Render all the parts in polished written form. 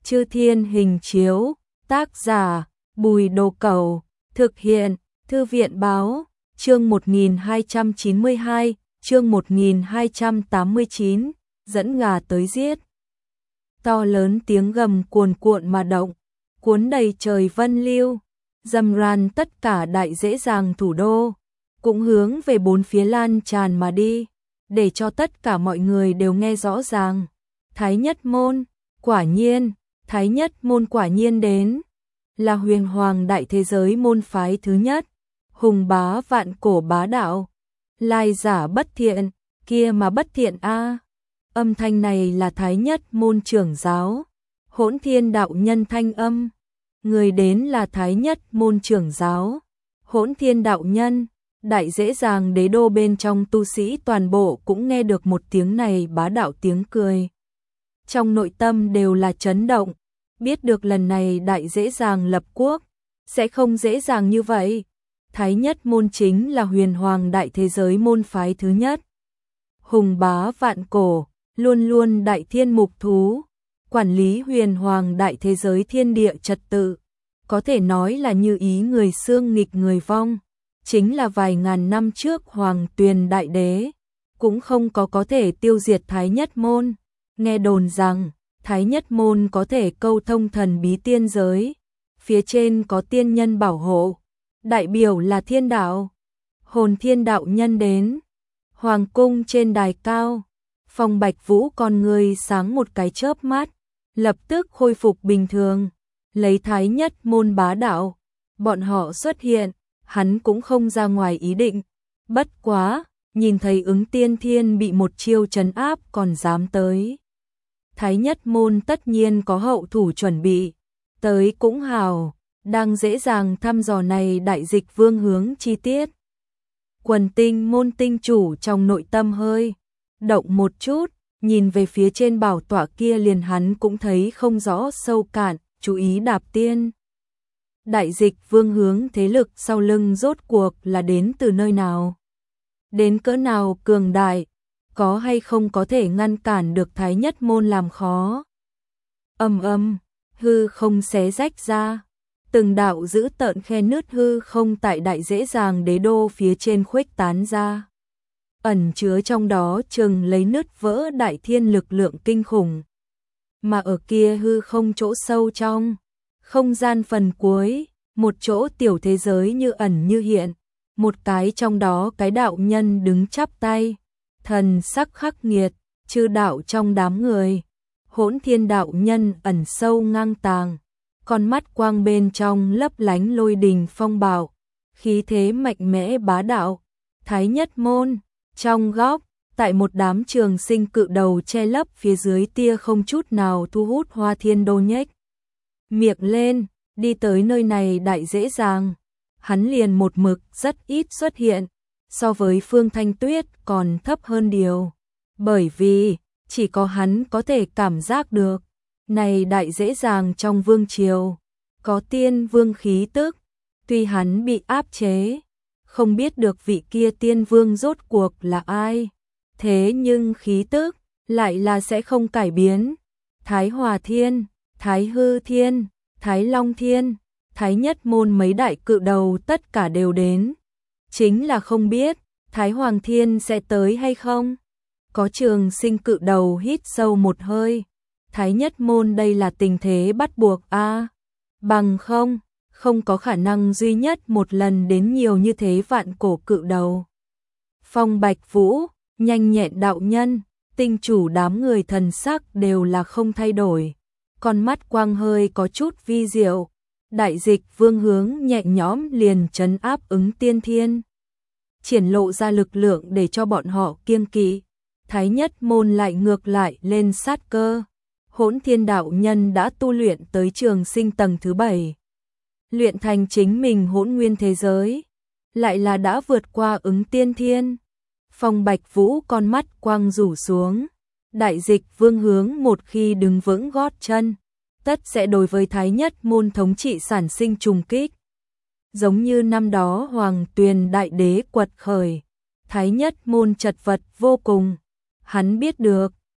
Chư Thiên Hình Chiếu, tác giả Bùi Đồ Cẩu, thực hiện Thư viện Báo, chương 1292, chương 1289, dẫn gà tới giết. To lớn tiếng gầm cuồn cuộn mà động, cuốn đầy trời vân lưu, rầm ran tất cả đại dễ dàng thủ đô, cũng hướng về bốn phía lan tràn mà đi, để cho tất cả mọi người đều nghe rõ ràng. Thái Nhất Môn, quả nhiên, Thái Nhất Môn quả nhiên đến, là huyền hoàng đại thế giới môn phái thứ nhất, hùng bá vạn cổ bá đạo, lai giả bất thiện, kia mà bất thiện a. Âm thanh này là Thái Nhất Môn trưởng giáo, Hỗn Thiên đạo nhân thanh âm. Người đến là Thái Nhất Môn trưởng giáo, Hỗn Thiên đạo nhân. Đại dễ dàng đế đô bên trong tu sĩ toàn bộ cũng nghe được một tiếng này bá đạo tiếng cười. Trong nội tâm đều là chấn động, biết được lần này đại dễ dàng lập quốc, sẽ không dễ dàng như vậy. Thái Nhất Môn chính là huyền hoàng đại thế giới môn phái thứ nhất. Hùng bá vạn cổ, luôn luôn đại thiên mục thú, quản lý huyền hoàng đại thế giới thiên địa trật tự, có thể nói là như ý người xương nghịch người vong. Chính là vài ngàn năm trước Hoàng Tuyền Đại Đế cũng không có thể tiêu diệt Thái Nhất Môn. Nghe đồn rằng Thái Nhất Môn có thể câu thông thần bí tiên giới, phía trên có tiên nhân bảo hộ, đại biểu là thiên đạo. Hồn Thiên đạo nhân đến, hoàng cung trên đài cao, Phong Bạch Vũ con người sáng một cái chớp mắt, lập tức khôi phục bình thường, lấy Thái Nhất Môn bá đạo, bọn họ xuất hiện. Hắn cũng không ra ngoài ý định, bất quá, nhìn thấy Ứng Tiên Thiên bị một chiêu trấn áp còn dám tới. Thái Nhất Môn tất nhiên có hậu thủ chuẩn bị, tới cũng hào, đang dễ dàng thăm dò này đại dịch vương hướng chi tiết. Quần Tinh Môn tinh chủ trong nội tâm hơi động một chút, nhìn về phía trên bảo tọa kia liền hắn cũng thấy không rõ sâu cạn, chú ý đạp tiên. Đại dịch vương hướng thế lực sau lưng rốt cuộc là đến từ nơi nào? Đến cỡ nào cường đại? Có hay không có thể ngăn cản được Thái Nhất Môn làm khó? Hư không xé rách ra. Từng đạo dữ tợn khe nứt hư không tại đại dễ dàng đế đô phía trên khuếch tán ra. Ẩn chứa trong đó chừng lấy nứt vỡ đại thiên lực lượng kinh khủng. Mà ở kia hư không chỗ sâu trong không gian phần cuối, một chỗ tiểu thế giới như ẩn như hiện, một cái trong đó cái đạo nhân đứng chắp tay, thần sắc khắc nghiệt, chư đạo trong đám người. Hỗn Thiên đạo nhân ẩn sâu ngang tàng, con mắt quang bên trong lấp lánh lôi đình phong bạo, khí thế mạnh mẽ bá đạo. Thái Nhất Môn, trong góc, tại một đám trường sinh cự đầu che lấp phía dưới tia không chút nào thu hút Hoa Thiên Đô nhếch miệng lên, đi tới nơi này đại dễ dàng. Hắn liền một mực rất ít xuất hiện, so với Phương Thanh Tuyết còn thấp hơn điều. Bởi vì, chỉ có hắn có thể cảm giác được, này đại dễ dàng trong vương triều, có tiên vương khí tức, tuy hắn bị áp chế, không biết được vị kia tiên vương rốt cuộc là ai. Thế nhưng khí tức, lại là sẽ không cải biến. Thái Hòa Thiên, Thái Hư Thiên, Thái Long Thiên, Thái Nhất Môn mấy đại cự đầu tất cả đều đến. Chính là không biết, Thái Hoàng Thiên sẽ tới hay không? Có trường sinh cự đầu hít sâu một hơi. Thái Nhất Môn đây là tình thế bắt buộc a, bằng không có khả năng duy nhất một lần đến nhiều như thế vạn cổ cự đầu. Phong Bạch Vũ, nhanh nhẹn đạo nhân, tinh chủ đám người thần sắc đều là không thay đổi. Con mắt quang hơi có chút vi diệu, đại dịch vương hướng nhẹ nhõm liền trấn áp Ứng Tiên Thiên. Triển lộ ra lực lượng để cho bọn họ kiêng kỵ. Thái Nhất Môn lại ngược lại lên sát cơ. Hỗn Thiên đạo nhân đã tu luyện tới trường sinh tầng thứ 7. Luyện thành chính mình hỗn nguyên thế giới. Lại là đã vượt qua Ứng Tiên Thiên. Phong Bạch Vũ con mắt quang rủ xuống. Đại dịch vương hướng một khi đứng vững gót chân, tất sẽ đối với Thái Nhất Môn thống trị sản sinh trùng kích. Giống như năm đó Hoàng Tuyền Đại Đế quật khởi, Thái Nhất Môn chật vật vô cùng. Hắn biết được,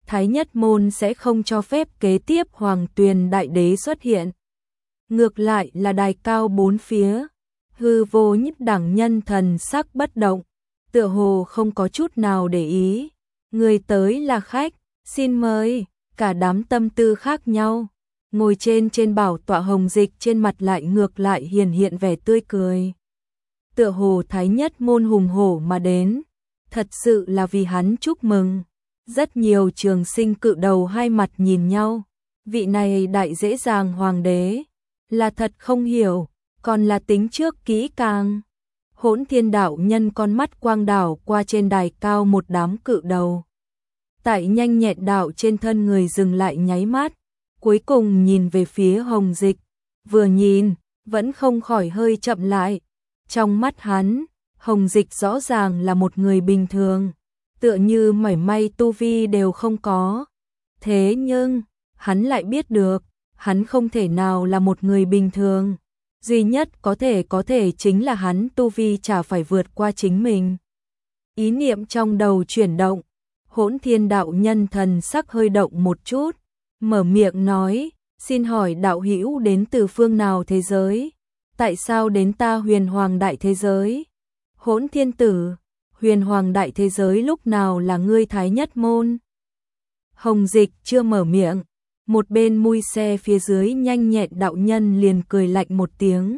Thái Nhất Môn sẽ không cho phép kế tiếp Hoàng Tuyền Đại Đế xuất hiện. Ngược lại là đài cao bốn phía, hư vô nhất đẳng nhân thần sắc bất động, tựa hồ không có chút nào để ý. Người tới là khách, xin mời. Cả đám tâm tư khác nhau. Ngồi trên bảo tọa Hồng Dịch trên mặt lại ngược lại hiện vẻ tươi cười. Tựa hồ Thái Nhất Môn hùng hổ mà đến, thật sự là vì hắn chúc mừng. Rất nhiều trường sinh cự đầu hai mặt nhìn nhau. Vị này đại dễ dàng hoàng đế, là thật không hiểu, còn là tính trước kỹ càng. Hỗn Thiên đạo nhân con mắt quang đảo qua trên đài cao một đám cự đầu. Tại nhanh nhẹn đạo trên thân người dừng lại nháy mắt, cuối cùng nhìn về phía Hồng Dịch, vừa nhìn, vẫn không khỏi hơi chậm lại. Trong mắt hắn, Hồng Dịch rõ ràng là một người bình thường, tựa như mảy may tu vi đều không có. Thế nhưng, hắn lại biết được, hắn không thể nào là một người bình thường. Duy nhất có thể chính là hắn tu vi chả phải vượt qua chính mình. Ý niệm trong đầu chuyển động, Hỗn Thiên đạo nhân thần sắc hơi động một chút, mở miệng nói, xin hỏi đạo hữu đến từ phương nào thế giới? Tại sao đến ta Huyền Hoàng đại thế giới? Hỗn Thiên tử, Huyền Hoàng đại thế giới lúc nào là ngươi Thái Nhất Môn? Hồng Dịch chưa mở miệng, một bên mui xe phía dưới nhanh nhẹn đạo nhân liền cười lạnh một tiếng.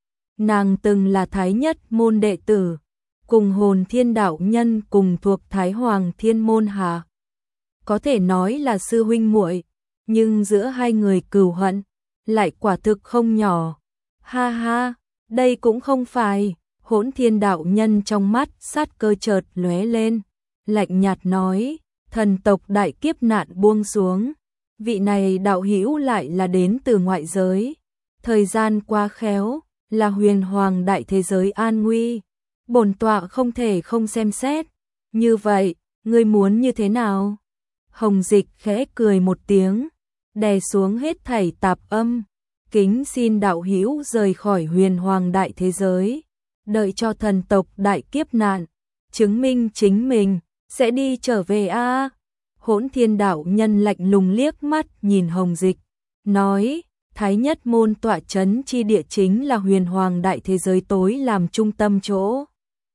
Nàng từng là Thái Nhất Môn đệ tử, cùng Hồn Thiên đạo nhân cùng thuộc Thái Hoàng Thiên Môn hạ. Có thể nói là sư huynh muội, nhưng giữa hai người cừu hận lại quả thực không nhỏ. Ha ha, đây cũng không phải. Hỗn Thiên đạo nhân trong mắt sát cơ chợt lóe lên, lạnh nhạt nói, thần tộc đại kiếp nạn buông xuống, vị này đạo hữu lại là đến từ ngoại giới. Thời gian qua khéo, là Huyền Hoàng đại thế giới an nguy, bổn tọa không thể không xem xét. Như vậy, ngươi muốn như thế nào? Hồng Dịch khẽ cười một tiếng, đè xuống hết thảy tạp âm, kính xin đạo hữu rời khỏi Huyền Hoàng đại thế giới, đợi cho thần tộc đại kiếp nạn chứng minh chính mình sẽ đi trở về a. Hỗn Thiên đạo nhân lạnh lùng liếc mắt nhìn Hồng Dịch, nói, Thái Nhất Môn tọa trấn chi địa chính là Huyền Hoàng đại thế giới tối làm trung tâm chỗ,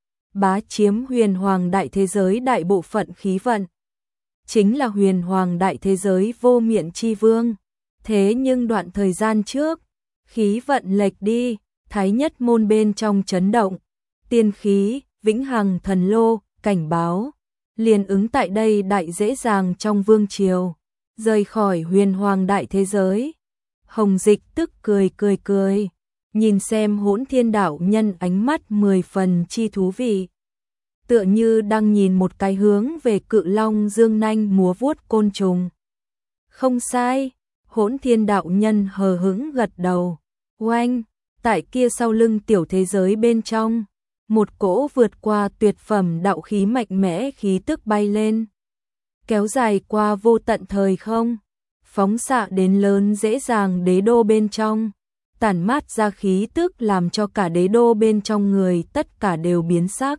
bá chiếm Huyền Hoàng đại thế giới đại bộ phận khí vận, chính là Huyền Hoàng đại thế giới vô miện chi vương. Thế nhưng đoạn thời gian trước, khí vận lệch đi, Thái Nhất Môn bên trong chấn động, tiên khí, vĩnh hằng thần lô, cảnh báo, liền ứng tại đây đại dễ dàng trong vương triều, rời khỏi Huyền Hoàng đại thế giới. Hồng Dịch tức cười, nhìn xem Hỗn Thiên đạo nhân ánh mắt 10 phần chi thú vị. Tựa như đang nhìn một cái hướng về cự long dương nanh múa vuốt côn trùng. Không sai, Hỗn Thiên đạo nhân hờ hững gật đầu. Oanh, tại kia sau lưng tiểu thế giới bên trong, một cỗ vượt qua tuyệt phẩm đạo khí mạnh mẽ khí tức bay lên, kéo dài qua vô tận thời không, phóng xạ đến lớn dễ dàng đế đô bên trong, tản mát ra khí tức làm cho cả đế đô bên trong người tất cả đều biến sắc.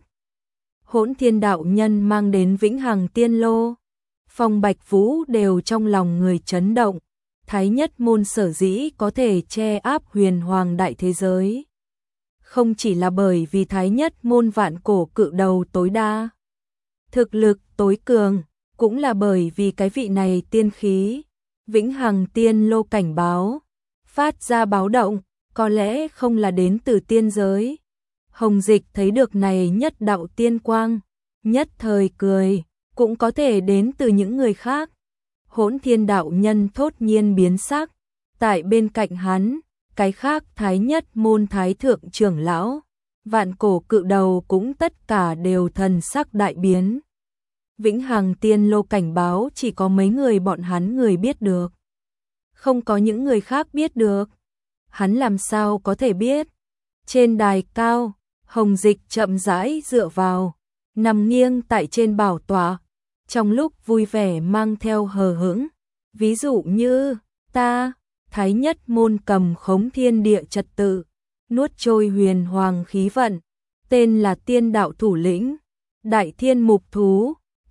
Hỗn Thiên đạo nhân mang đến vĩnh hằng tiên lô, Phong Bạch Vũ đều trong lòng người chấn động. Thái Nhất Môn sở dĩ có thể che áp Huyền Hoàng đại thế giới, không chỉ là bởi vì Thái Nhất Môn vạn cổ cự đầu tối đa, thực lực tối cường, cũng là bởi vì cái vị này tiên khí, vĩnh hằng tiên lô cảnh báo, phát ra báo động, có lẽ không là đến từ tiên giới. Hồng Dịch thấy được này nhất đạo tiên quang, nhất thời cười, cũng có thể đến từ những người khác. Hỗn Thiên đạo nhân thốt nhiên biến sắc, tại bên cạnh hắn, cái khác Thái Nhất Môn thái thượng trưởng lão, vạn cổ cự đầu cũng tất cả đều thần sắc đại biến. Vĩnh hằng tiên lô cảnh báo chỉ có mấy người bọn hắn người biết được, không có những người khác biết được. Hắn làm sao có thể biết? Trên đài cao, Hồng Dịch chậm rãi dựa vào, nằm nghiêng tại trên bảo tọa, trong lúc vui vẻ mang theo hờ hững. Ví dụ như, ta, Thái Nhất Môn cầm khống thiên địa trật tự, nuốt trôi Huyền Hoàng khí vận, tên là tiên đạo thủ lĩnh, đại thiên mục thú,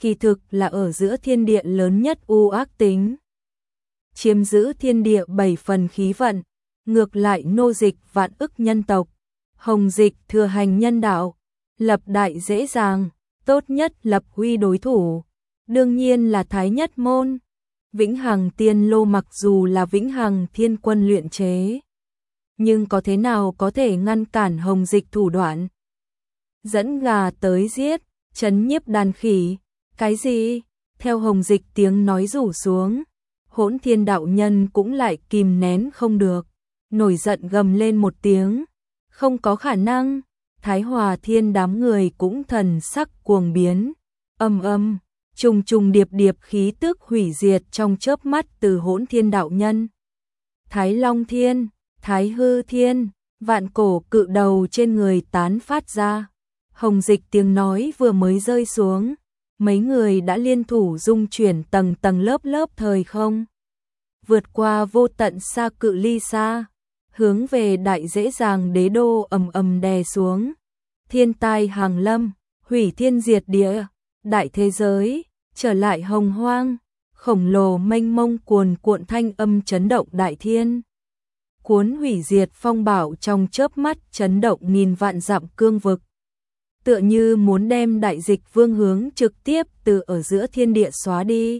kỳ thực là ở giữa thiên địa lớn nhất u ác tính. Chiếm giữ thiên địa 7 phần khí vận, ngược lại nô dịch vạn ức nhân tộc. Hồng Dịch thừa hành nhân đạo, lập đại dễ dàng, tốt nhất lập huy đối thủ. Đương nhiên là Thái Nhất Môn. Vĩnh Hằng Tiên Lô mặc dù là Vĩnh Hằng Thiên Quân luyện chế, nhưng có thế nào có thể ngăn cản Hồng Dịch thủ đoạn? Dẫn gà tới giết, trấn nhiếp đàn khỉ, cái gì? Theo Hồng Dịch tiếng nói rủ xuống, Hỗn Thiên đạo nhân cũng lại kìm nén không được, nổi giận gầm lên một tiếng, không có khả năng. Thái Hòa Thiên đám người cũng thần sắc cuồng biến, trùng trùng điệp điệp khí tức hủy diệt trong chớp mắt từ Hỗn Thiên đạo nhân. Thái Long Thiên, Thái Hư Thiên, vạn cổ cự đầu trên người tán phát ra. Hồng Dịch tiếng nói vừa mới rơi xuống, mấy người đã liên thủ dung chuyển tầng tầng lớp lớp thời không, vượt qua vô tận xa cự ly xa, hướng về đại dễ dàng đế đô đè xuống. Thiên tai hàng lâm, hủy thiên diệt địa, đại thế giới trở lại hồng hoang, khổng lồ mênh mông cuồn cuộn thanh âm chấn động đại thiên. Cuốn hủy diệt phong bảo trong chớp mắt chấn động nghìn vạn dặm cương vực. Tựa như muốn đem đại dịch vương hướng trực tiếp từ ở giữa thiên địa xóa đi.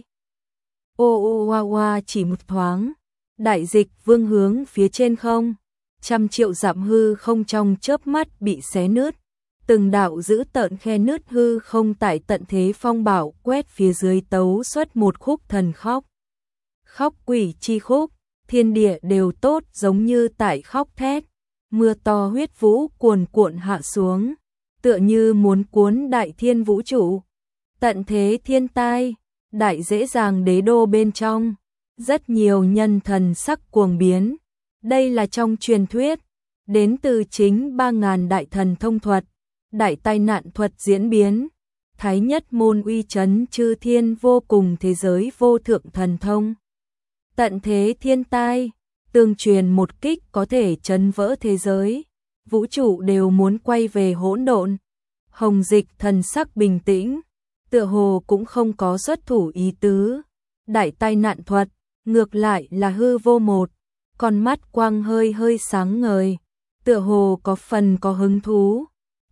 Chỉ một thoáng, đại dịch vương hướng phía trên không, 100 triệu dặm hư không trong chớp mắt bị xé nứt. Từng đạo dữ tợn khe nứt hư không tại tận thế phong bảo quét phía dưới tấu xuất một khúc thần khóc. Khóc quỷ chi khúc, thiên địa đều tốt giống như tại khóc thét, mưa to huyết vũ cuồn cuộn hạ xuống, tựa như muốn cuốn đại thiên vũ trụ. Tận thế thiên tai, đại dễ dàng đế đô bên trong, rất nhiều nhân thần sắc cuồng biến. Đây là trong truyền thuyết, đến từ chính 3.000 đại thần thông thuật, đại tai nạn thuật diễn biến, Thái Nhất Môn uy chấn chư thiên vô cùng thế giới vô thượng thần thông. Tận thế thiên tai, tương truyền một kích có thể chấn vỡ thế giới, vũ trụ đều muốn quay về hỗn độn. Hồng Dịch thần sắc bình tĩnh, tựa hồ cũng không có xuất thủ ý tứ. Đại tai nạn thuật, ngược lại là hư vô một, con mắt quang hơi hơi sáng ngời, tựa hồ có phần có hứng thú.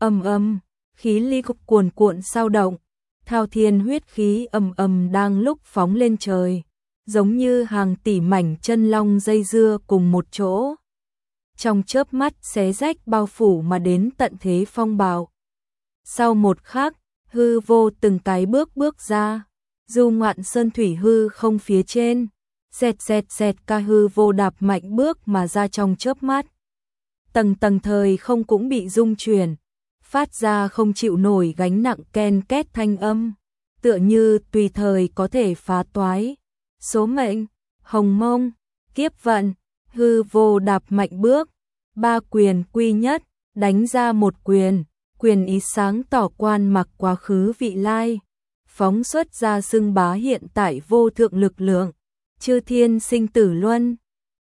Khí ly cục cuồn cuộn sao động, thao thiên huyết khí đang lúc phóng lên trời, giống như hàng tỷ mảnh chân long dây dưa cùng một chỗ. Trong chớp mắt xé rách bao phủ mà đến tận thế phong bạo. Sau một khắc, hư vô từng cái bước ra, du ngoạn sơn thủy hư không phía trên, xẹt ca hư vô đạp mạnh bước mà ra trong chớp mắt. Tầng tầng thời không cũng bị rung chuyển, phát ra không chịu nổi gánh nặng ken két thanh âm, tựa như tùy thời có thể phá toái. Số mệnh, hồng mông, kiếp vận, hư vô đạp mạnh bước, 3 quyền quy nhất, đánh ra một quyền, quyền ý sáng tỏ quan mặc quá khứ vị lai, phóng xuất ra xưng bá hiện tại vô thượng lực lượng, chư thiên sinh tử luân.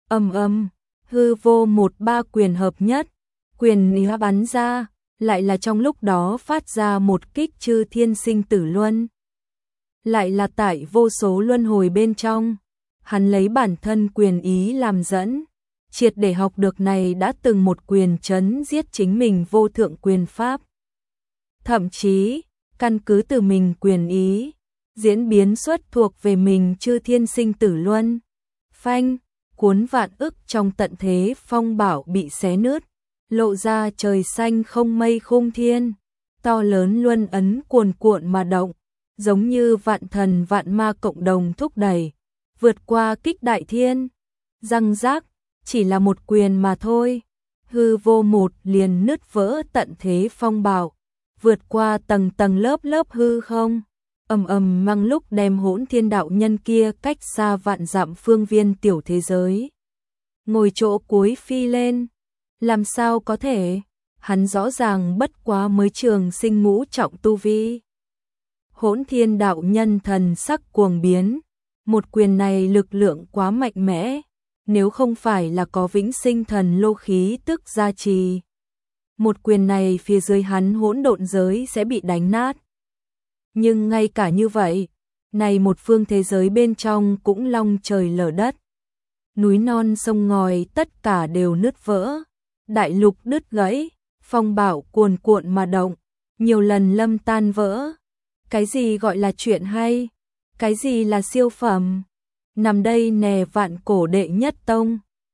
Hư vô 1-3 quyền hợp nhất, quyền ý bắn ra, lại là trong lúc đó phát ra một kích chư thiên sinh tử luân. Lại là tại vô số luân hồi bên trong, hắn lấy bản thân quyền ý làm dẫn, triệt để học được này đã từng một quyền chấn giết chính mình vô thượng quyền pháp. Thậm chí, căn cứ từ mình quyền ý, diễn biến xuất thuộc về mình chư thiên sinh tử luân. Phanh, cuốn vạn ức trong tận thế phong bảo bị xé nứt, lộ ra trời xanh không mây khung thiên, to lớn luân ấn cuồn cuộn mà động, giống như vạn thần vạn ma cộng đồng thúc đẩy, vượt qua kích đại thiên. Răng rác, chỉ là một quyền mà thôi, hư vô một liền nứt vỡ tận thế phong bảo, vượt qua tầng tầng lớp lớp hư không, mang lúc đem Hỗn Thiên đạo nhân kia cách xa vạn dặm phương viên tiểu thế giới. Ngồi chỗ cuối phi lên, làm sao có thể, hắn rõ ràng bất quá mới trường sinh ngũ trọng tu vi. Hỗn Thiên đạo nhân thần sắc cuồng biến, một quyền này lực lượng quá mạnh mẽ, nếu không phải là có vĩnh sinh thần lô khí tức gia trì, một quyền này phía dưới hắn hỗn độn giới sẽ bị đánh nát. Nhưng ngay cả như vậy, này một phương thế giới bên trong cũng long trời lở đất. Núi non sông ngòi tất cả đều nứt vỡ, đại lục đứt gãy, phong bạo cuồn cuộn mà động, nhiều lần lâm tan vỡ. Cái gì gọi là chuyện hay? Cái gì là siêu phẩm? Nằm đây nè vạn cổ đệ nhất tông.